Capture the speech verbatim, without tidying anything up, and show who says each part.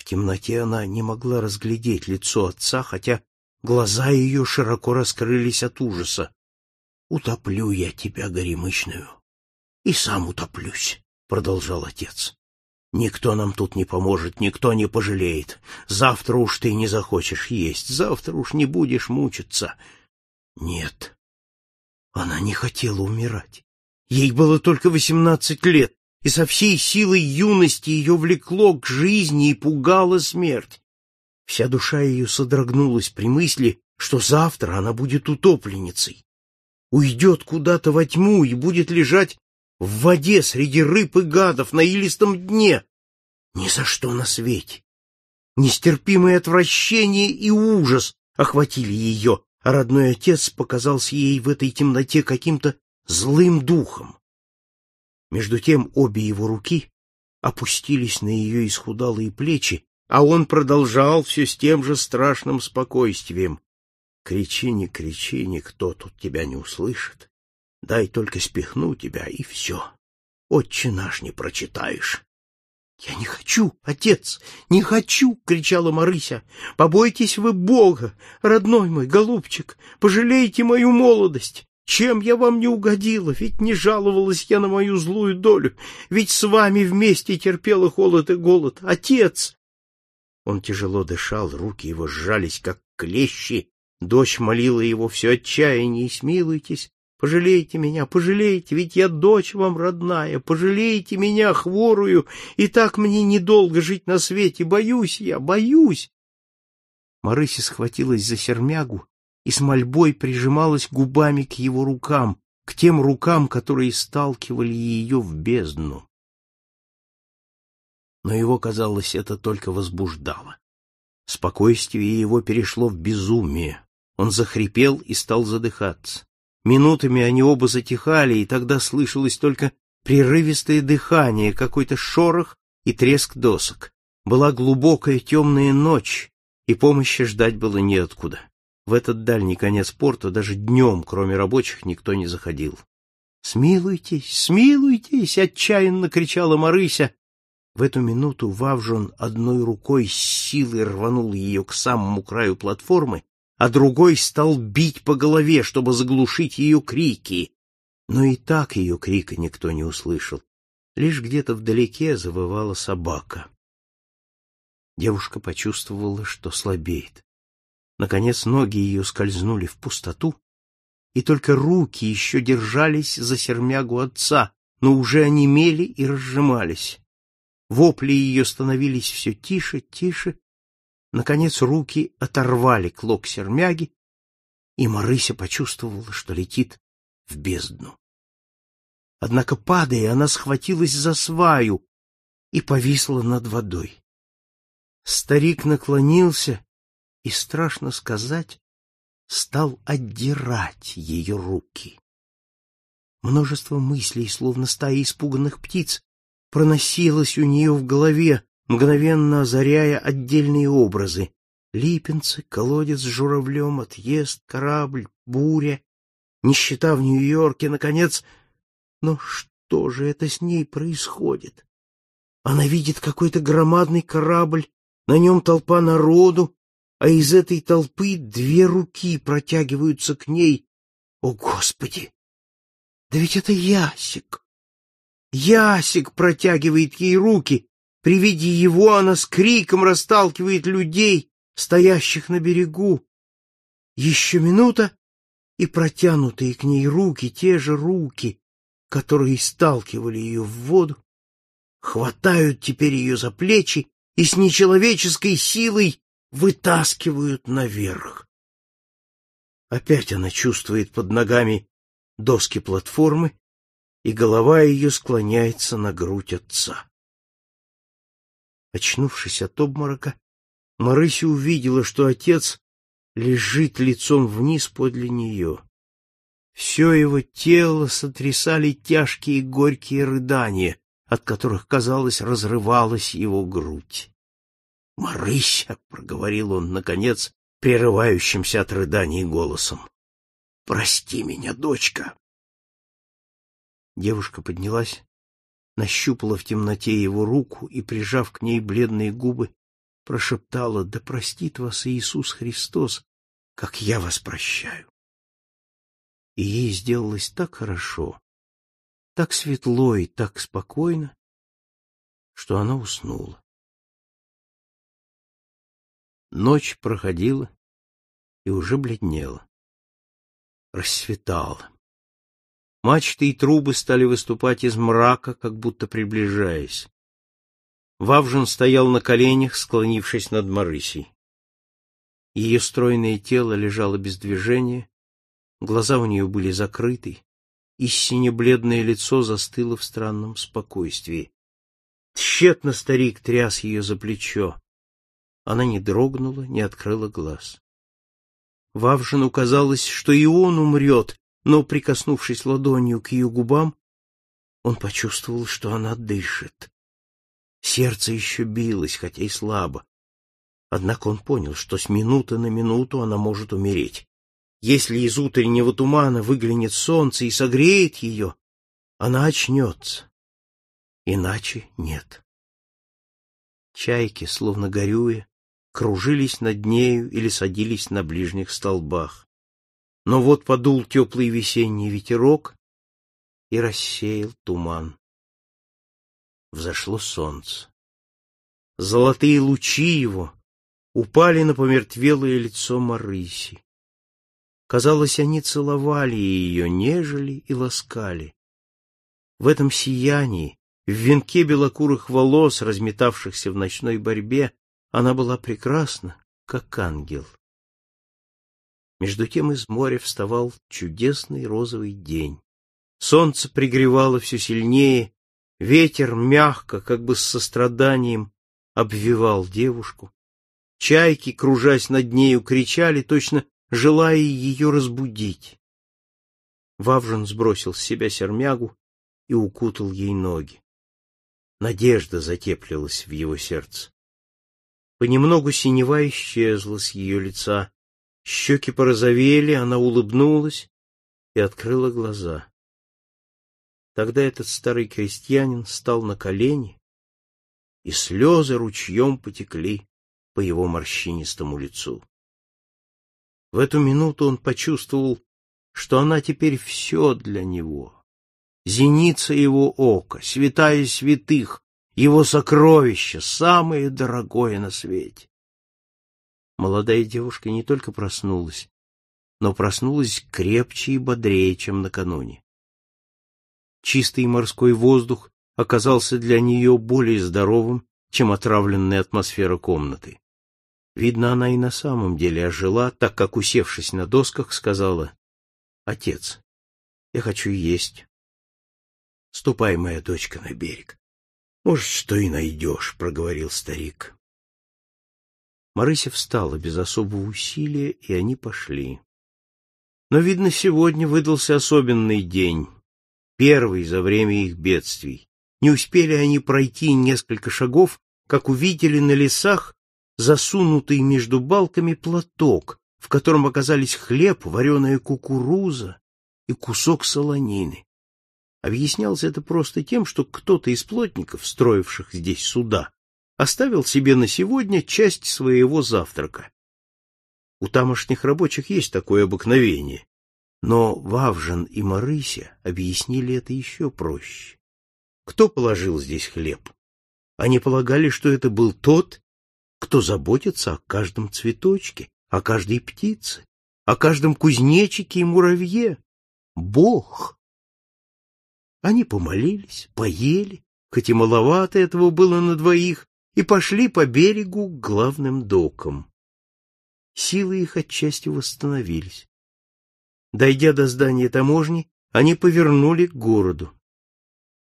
Speaker 1: В темноте она не могла разглядеть лицо отца, хотя глаза ее широко раскрылись от ужаса. — Утоплю я тебя, горемычную, и сам утоплюсь, — продолжал отец. — Никто нам тут не поможет, никто не пожалеет. Завтра уж ты не захочешь есть, завтра уж не будешь мучиться. Нет, она не хотела умирать. Ей было только восемнадцать лет, и со всей силой юности ее влекло к жизни и пугала смерть. Вся душа ее содрогнулась при мысли, что завтра она будет утопленницей, уйдет куда-то во тьму и будет лежать в воде среди рыб и гадов на илистом дне. Ни за что на свете. Нестерпимое отвращение и ужас охватили ее, а родной отец показался ей в этой темноте каким-то злым духом. Между тем обе его руки опустились на ее исхудалые плечи, а он продолжал все с тем же страшным спокойствием. Кричи, не кричи, никто тут тебя не услышит. Дай только спихну тебя, и все. Отче наш не прочитаешь. — Я не хочу, отец, не хочу! — кричала Марыся. — Побойтесь вы Бога, родной мой голубчик, пожалейте мою молодость. Чем я вам не угодила? Ведь не жаловалась я на мою злую долю, ведь с вами вместе терпела холод и голод. Отец! Он тяжело дышал, руки его сжались, как клещи. Дочь молила его все отчаяние: смилуйтесь, пожалейте меня, пожалейте, ведь я дочь вам родная, пожалейте меня, хворую, и так мне недолго жить на свете, боюсь я, боюсь. Марыся схватилась за сермягу и с мольбой прижималась губами к его рукам, к тем рукам, которые сталкивали ее в бездну. Но его, казалось, это только возбуждало. Спокойствие его перешло в безумие. Он захрипел и стал задыхаться. Минутами они оба затихали, и тогда слышалось только прерывистое дыхание, какой-то шорох и треск досок. Была глубокая темная ночь, и помощи ждать было неоткуда. В этот дальний конец порта даже днем, кроме рабочих, никто не заходил. «Смилуйтесь, смилуйтесь!» — отчаянно кричала Марыся. В эту минуту Вавжон одной рукой с силой рванул ее к самому краю платформы, а другой стал бить по голове, чтобы заглушить ее крики. Но и так ее крика никто не услышал. Лишь где-то вдалеке завывала собака. Девушка почувствовала, что слабеет. Наконец ноги ее скользнули в пустоту, и только руки еще держались за сермягу отца, но уже онемели и разжимались. Вопли ее становились все тише, тише. Наконец руки оторвали клок сермяги, и Марыся почувствовала, что летит в бездну. Однако, падая, она схватилась за сваю и повисла над водой. Старик наклонился и, страшно сказать, стал отдирать ее руки. Множество мыслей, словно стая испуганных птиц, проносилось у нее в голове, мгновенно озаряя отдельные образы. Липинцы, колодец с журавлем, отъезд, корабль, буря, нищета в Нью-Йорке, наконец. Но что же это с ней происходит? Она видит какой-то громадный корабль, на нем толпа народу, а из этой толпы две руки протягиваются к ней. О, Господи! Да ведь это Ясик! Ясик протягивает ей руки. При виде его она с криком расталкивает людей, стоящих на берегу. Еще минута, и протянутые к ней руки, те же руки, которые сталкивали ее в воду, хватают теперь ее за плечи и с нечеловеческой силой вытаскивают наверх. Опять она чувствует под ногами доски платформы, и голова ее склоняется на грудь отца. Очнувшись от обморока, Марыся увидела, что отец лежит лицом вниз подле нее. Все его тело сотрясали тяжкие горькие рыдания, от которых, казалось, разрывалась его грудь. — Марыся, — проговорил он, наконец, прерывающимся от рыданий голосом, — прости меня, дочка. Девушка поднялась, нащупала в темноте его руку и, прижав к ней бледные губы, прошептала: «Да простит вас Иисус Христос, как я вас прощаю». И ей сделалось так хорошо, так светло и так спокойно, что она уснула. Ночь проходила и уже бледнела. Рассветало. Мачты и трубы стали выступать из мрака, как будто приближаясь. Вавжин стоял на коленях, склонившись над Марысей. Ее стройное тело лежало без движения, глаза у нее были закрыты, и сине-бледное лицо застыло в странном спокойствии. Тщетно старик тряс ее за плечо. Она не дрогнула, не открыла глаз. Вавжину казалось, что и он умрет, но, прикоснувшись ладонью к ее губам, он почувствовал, что она дышит. Сердце еще билось, хотя и слабо. Однако он понял, что с минуты на минуту она может умереть. Если из утреннего тумана выглянет солнце и согреет ее, она очнется. Иначе нет. Чайки, словно горюя, кружились над нею или садились на ближних столбах. Но вот подул теплый весенний ветерок и рассеял туман. Взошло солнце. Золотые лучи его упали на помертвелое лицо Марыси. Казалось, они целовали ее, нежели и ласкали. В этом сиянии, в венке белокурых волос, разметавшихся в ночной борьбе, она была прекрасна, как ангел. Между тем из моря вставал чудесный розовый день. Солнце пригревало все сильнее, ветер мягко, как бы с состраданием, обвивал девушку. Чайки, кружась над нею, кричали, точно желая ее разбудить. Вавжин сбросил с себя сермягу и укутал ей ноги. Надежда затеплилась в его сердце. Понемногу синева исчезла с ее лица, щеки порозовели, она улыбнулась и открыла глаза. Тогда этот старый крестьянин стал на колени, и слезы ручьем потекли по его морщинистому лицу. В эту минуту он почувствовал, что она теперь все для него. Зеница его ока, святая святых, его сокровище, самое дорогое на свете. Молодая девушка не только проснулась, но проснулась крепче и бодрее, чем накануне. Чистый морской воздух оказался для нее более здоровым, чем отравленная атмосфера комнаты. Видно, она и на самом деле ожила, так как, усевшись на досках, сказала: «Отец, я хочу есть. Ступай, моя дочка, на берег. Может, что и найдешь», — проговорил старик. Марыся встала без особого усилия, и они пошли. Но, видно, сегодня выдался особенный день, первый за время их бедствий. Не успели они пройти несколько шагов, как увидели на лесах засунутый между балками платок, в котором оказались хлеб, вареная кукуруза и кусок солонины. Объяснялось это просто тем, что кто-то из плотников, строивших здесь суда, оставил себе на сегодня часть своего завтрака. У тамошних рабочих есть такое обыкновение, но Вавжин и Марыся объяснили это еще проще. Кто положил здесь хлеб? Они полагали, что это был тот, кто заботится о каждом цветочке, о каждой птице, о каждом кузнечике и муравье. Бог. Они помолились, поели, хоть и маловато этого было на двоих, и пошли по берегу к главным докам. Силы их отчасти восстановились. Дойдя до здания таможни, они повернули к городу.